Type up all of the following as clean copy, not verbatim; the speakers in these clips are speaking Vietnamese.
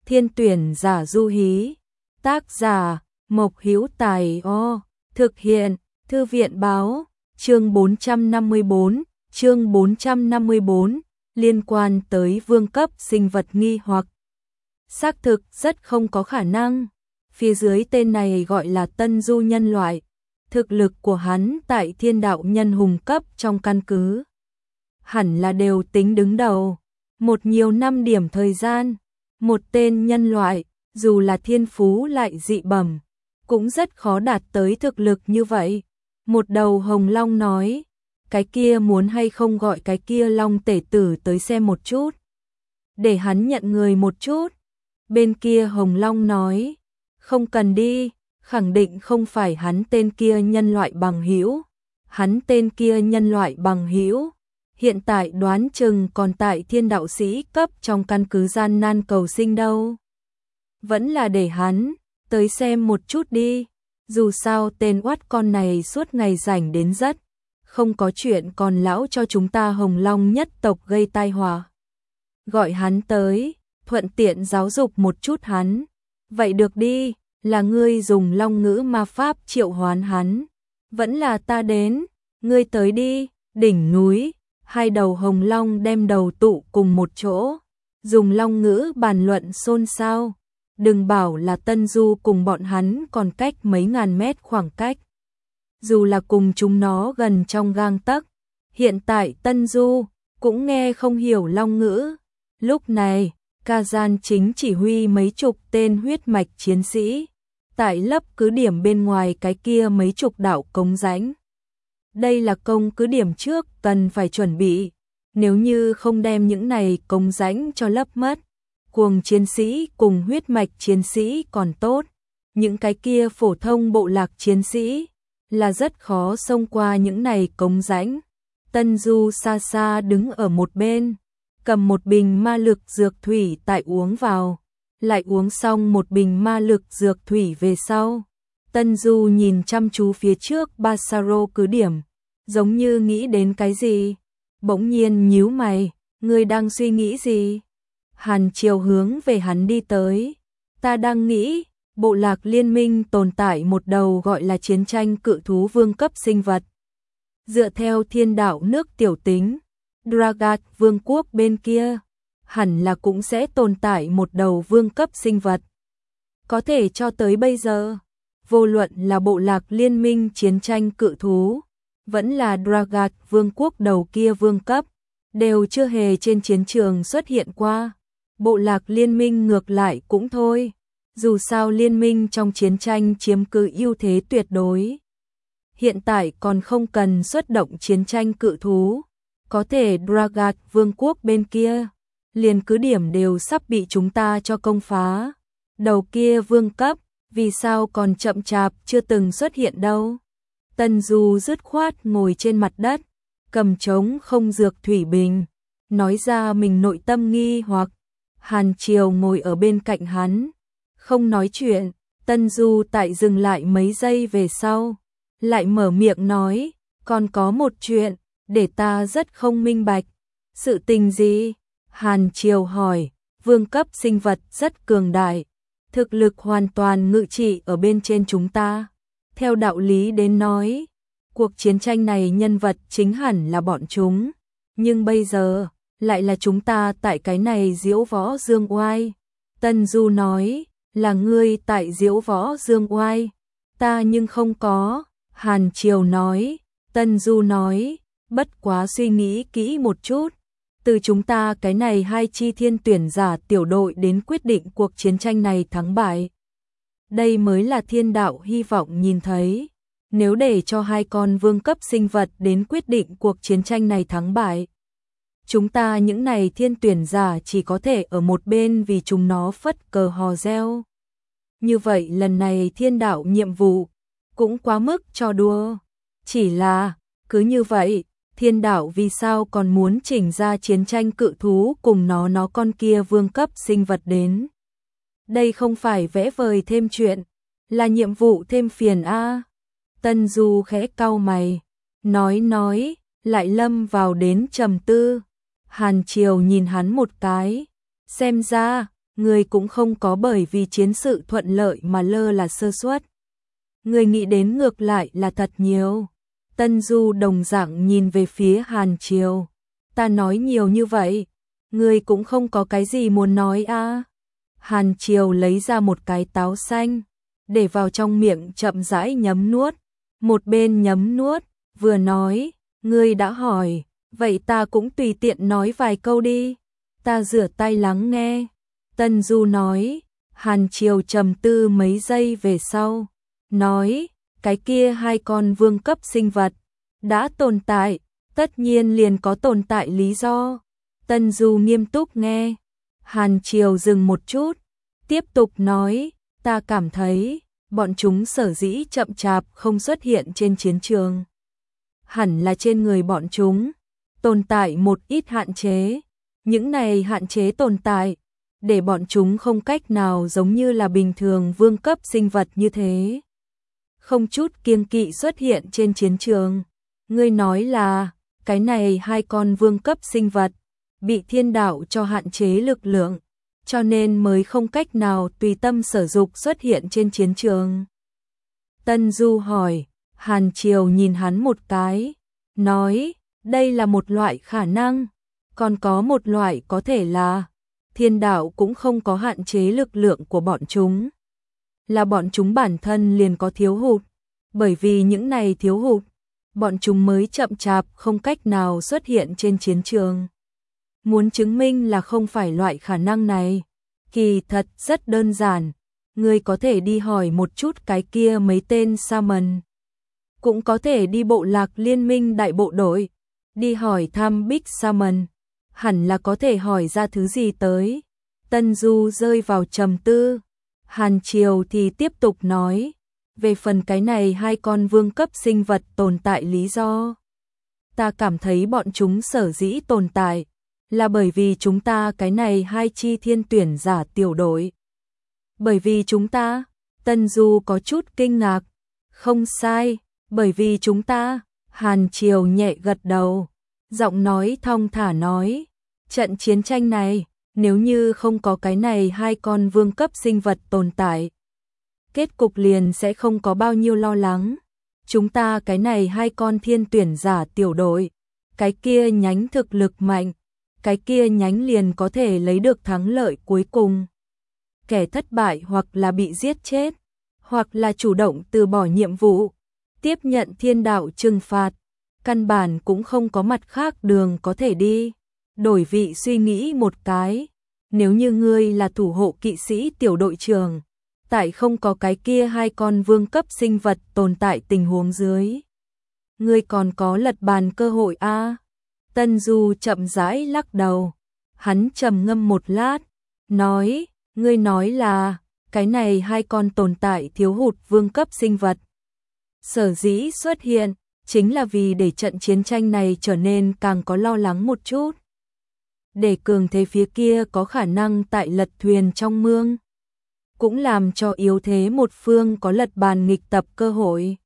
Thiên tuyển giả Du Hí. Tác giả Mộc Hữu Tài. Thực hiện Thư viện báo. Chương 454, liên quan tới vương cấp sinh vật nghi hoặc. Xác thực rất không có khả năng. Phía dưới tên này gọi là Tân Du nhân loại. Thực lực của hắn tại thiên đạo nhân hùng cấp trong căn cứ hẳn là đều tính đứng đầu. Một nhiều năm điểm thời gian, một tên nhân loại, dù là thiên phú lại dị bẩm, cũng rất khó đạt tới thực lực như vậy. Một đầu hồng long nói, cái kia muốn hay không gọi cái kia long tể tử tới xem một chút, để hắn nhận người một chút. Bên kia hồng long nói, không cần đi, khẳng định không phải hắn tên kia nhân loại bằng hữu. Hắn tên kia nhân loại bằng hữu hiện tại đoán chừng còn tại thiên đạo sĩ cấp trong căn cứ gian nan cầu sinh đâu. Vẫn là để hắn tới xem một chút đi. Dù sao tên oát con này suốt ngày rảnh đến rất, không có chuyện còn lão cho chúng ta Hồng Long nhất tộc gây tai họa. Gọi hắn tới, thuận tiện giáo dục một chút hắn. Vậy được đi, là ngươi dùng long ngữ ma pháp triệu hoán hắn, vẫn là ta đến, ngươi tới đi. Đỉnh núi, hai đầu hồng long đem đầu tụ cùng một chỗ, dùng long ngữ bàn luận xôn xao. Đừng bảo là Tân Du cùng bọn hắn còn cách mấy ngàn mét khoảng cách. Dù là cùng chúng nó gần trong gang tấc, hiện tại Tân Du cũng nghe không hiểu long ngữ. Lúc này, Kazan chính chỉ huy mấy chục tên huyết mạch chiến sĩ tại lấp cứ điểm bên ngoài cái kia mấy chục đạo cống rãnh. Đây là công cứ điểm trước cần phải chuẩn bị, nếu như không đem những này cống rãnh cho lấp mất, cuồng chiến sĩ cùng huyết mạch chiến sĩ còn tốt, những cái kia phổ thông bộ lạc chiến sĩ là rất khó xông qua những này cống rãnh. Tân Du xa xa đứng ở một bên, cầm một bình ma lực dược thủy tại uống vào, lại uống xong một bình ma lực dược thủy về sau. Tân Du nhìn chăm chú phía trước Basaro cứ điểm, giống như nghĩ đến cái gì, bỗng nhiên nhíu mày, ngươi đang suy nghĩ gì? Hàn Triều hướng về hắn đi tới, ta đang nghĩ, bộ lạc liên minh tồn tại một đầu gọi là chiến tranh cự thú vương cấp sinh vật. Dựa theo thiên đạo nước tiểu tính, Dragat vương quốc bên kia, hẳn là cũng sẽ tồn tại một đầu vương cấp sinh vật. Có thể cho tới bây giờ, vô luận là bộ lạc liên minh chiến tranh cự thú, vẫn là Dragat vương quốc đầu kia vương cấp, đều chưa hề trên chiến trường xuất hiện qua. Bộ lạc liên minh ngược lại cũng thôi, dù sao liên minh trong chiến tranh chiếm cứ ưu thế tuyệt đối. Hiện tại còn không cần xuất động chiến tranh cự thú, có thể Dragat vương quốc bên kia, liền cứ điểm đều sắp bị chúng ta cho công phá. Đầu kia vương cấp, vì sao còn chậm chạp chưa từng xuất hiện đâu? Tân Du dứt khoát ngồi trên mặt đất, cầm trống không dược thủy bình, nói ra mình nội tâm nghi hoặc. Hàn Triều ngồi ở bên cạnh hắn, không nói chuyện. Tân Du tại dừng lại mấy giây về sau, lại mở miệng nói, còn có một chuyện, để ta rất không minh bạch. Sự tình gì? Hàn Triều hỏi. Vương cấp sinh vật rất cường đại, thực lực hoàn toàn ngự trị ở bên trên chúng ta. Theo đạo lý đến nói, cuộc chiến tranh này nhân vật chính hẳn là bọn chúng, nhưng bây giờ lại là chúng ta tại cái này diễu võ dương oai. Tân Du nói, là ngươi tại diễu võ dương oai, ta nhưng không có. Hàn Triều nói. Tân Du nói, bất quá suy nghĩ kỹ một chút, từ chúng ta cái này hai chi thiên tuyển giả tiểu đội đến quyết định cuộc chiến tranh này thắng bại. Đây mới là thiên đạo hy vọng nhìn thấy. Nếu để cho hai con vương cấp sinh vật đến quyết định cuộc chiến tranh này thắng bại, chúng ta những này thiên tuyển giả chỉ có thể ở một bên vì chúng nó phất cờ hò reo. Như vậy lần này thiên đạo nhiệm vụ cũng quá mức trò đùa. Chỉ là, cứ như vậy, thiên đạo vì sao còn muốn chỉnh ra chiến tranh cự thú cùng nó con kia vương cấp sinh vật đến? Đây không phải vẽ vời thêm chuyện, là nhiệm vụ thêm phiền a. Tân Du khẽ cau mày, nói, lại lâm vào đến trầm tư. Hàn Triều nhìn hắn một cái, xem ra, ngươi cũng không có bởi vì chiến sự thuận lợi mà lơ là sơ suất. Ngươi nghĩ đến ngược lại là thật nhiều. Tân Du đồng dạng nhìn về phía Hàn Triều. Ta nói nhiều như vậy, ngươi cũng không có cái gì muốn nói à? Hàn Triều lấy ra một cái táo xanh, để vào trong miệng chậm rãi nhấm nuốt. Một bên nhấm nuốt, vừa nói, ngươi đã hỏi, vậy ta cũng tùy tiện nói vài câu đi. Ta rửa tay lắng nghe. Tân Du nói. Hàn Triều trầm tư mấy giây về sau, nói, cái kia hai con vương cấp sinh vật đã tồn tại, tất nhiên liền có tồn tại lý do. Tân Du nghiêm túc nghe. Hàn Triều dừng một chút, tiếp tục nói, ta cảm thấy bọn chúng sở dĩ chậm chạp không xuất hiện trên chiến trường, hẳn là trên người bọn chúng tồn tại một ít hạn chế. Những này hạn chế tồn tại để bọn chúng không cách nào giống như là bình thường vương cấp sinh vật như thế, không chút kiêng kỵ xuất hiện trên chiến trường. Ngươi nói là, cái này hai con vương cấp sinh vật bị thiên đạo cho hạn chế lực lượng, cho nên mới không cách nào tùy tâm sở dục xuất hiện trên chiến trường. Tân Du hỏi. Hàn Triều nhìn hắn một cái, nói, đây là một loại khả năng, còn có một loại có thể là thiên đạo cũng không có hạn chế lực lượng của bọn chúng, là bọn chúng bản thân liền có thiếu hụt, bởi vì những này thiếu hụt, bọn chúng mới chậm chạp không cách nào xuất hiện trên chiến trường. Muốn chứng minh là không phải loại khả năng này, kỳ thật rất đơn giản, ngươi có thể đi hỏi một chút cái kia mấy tên Shaman, cũng có thể đi bộ lạc liên minh đại bộ đội, đi hỏi thăm Big Shaman, hẳn là có thể hỏi ra thứ gì tới. Tân Du rơi vào trầm tư. Hàn Triều thì tiếp tục nói, về phần cái này hai con vương cấp sinh vật tồn tại lý do, ta cảm thấy bọn chúng sở dĩ tồn tại là bởi vì chúng ta cái này hai chi thiên tuyển giả tiểu đội. Bởi vì chúng ta? Tân Du có chút kinh ngạc. Không sai, bởi vì chúng ta. Hàn Triều nhẹ gật đầu, giọng nói thong thả nói, trận chiến tranh này, nếu như không có cái này hai con vương cấp sinh vật tồn tại, kết cục liền sẽ không có bao nhiêu lo lắng. Chúng ta cái này hai con thiên tuyển giả tiểu đội, cái kia nhánh thực lực mạnh, cái kia nhánh liền có thể lấy được thắng lợi cuối cùng. Kẻ thất bại hoặc là bị giết chết, hoặc là chủ động từ bỏ nhiệm vụ, tiếp nhận thiên đạo trừng phạt, căn bản cũng không có mặt khác đường có thể đi. Đổi vị suy nghĩ một cái, nếu như ngươi là thủ hộ kỵ sĩ tiểu đội trưởng, tại không có cái kia hai con vương cấp sinh vật tồn tại tình huống dưới, ngươi còn có lật bàn cơ hội a? Tân Du chậm rãi lắc đầu, hắn trầm ngâm một lát, nói, ngươi nói là, cái này hai con tồn tại thiếu hụt vương cấp sinh vật. Sở dĩ xuất hiện, chính là vì để trận chiến tranh này trở nên càng có lo lắng một chút. Để cường thế phía kia có khả năng tại lật thuyền trong mương, cũng làm cho yếu thế một phương có lật bàn nghịch tập cơ hội.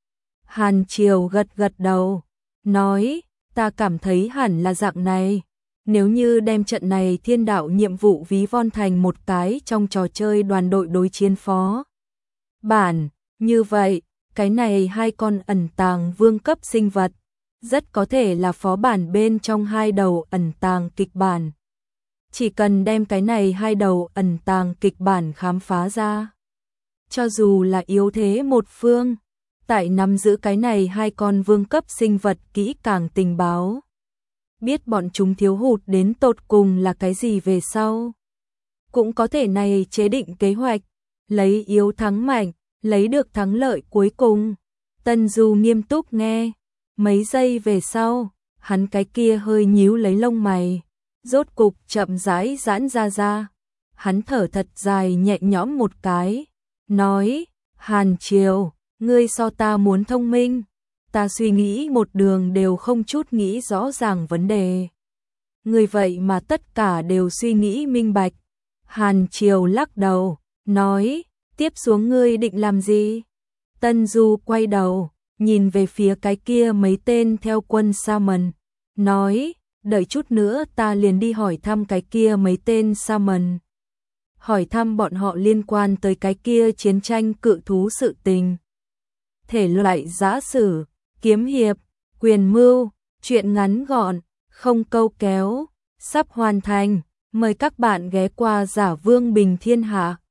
Hàn Triều gật gật đầu, nói, ta cảm thấy hẳn là dạng này. Nếu như đem trận này thiên đạo nhiệm vụ ví von thành một cái trong trò chơi đoàn đội đối chiến phó bản, như vậy, cái này hai con ẩn tàng vương cấp sinh vật, rất có thể là phó bản bên trong hai đầu ẩn tàng kịch bản. Chỉ cần đem cái này hai đầu ẩn tàng kịch bản khám phá ra, cho dù là yếu thế một phương, tại nắm giữ cái này hai con vương cấp sinh vật kỹ càng tình báo, biết bọn chúng thiếu hụt đến tột cùng là cái gì về sau, cũng có thể này chế định kế hoạch, lấy yếu thắng mạnh, lấy được thắng lợi cuối cùng. Tân Du nghiêm túc nghe, mấy giây về sau, hắn cái kia hơi nhíu lấy lông mày, rốt cục chậm rãi giãn ra. Hắn thở thật dài nhẹ nhõm một cái, nói, Hàn Triều, ngươi so ta muốn thông minh, ta suy nghĩ một đường đều không chút nghĩ rõ ràng vấn đề. Ngươi vậy mà tất cả đều suy nghĩ minh bạch. Hàn Triều lắc đầu, nói, tiếp xuống ngươi định làm gì? Tân Du quay đầu, nhìn về phía cái kia mấy tên theo quân Shaman, nói, đợi chút nữa ta liền đi hỏi thăm cái kia mấy tên Shaman. hỏi thăm bọn họ liên quan tới cái kia chiến tranh cự thú sự tình. Thể loại giã sử, kiếm hiệp, quyền mưu, truyện ngắn gọn, không câu kéo, sắp hoàn thành. Mời các bạn ghé qua Giả Vương Bình Thiên Hạ.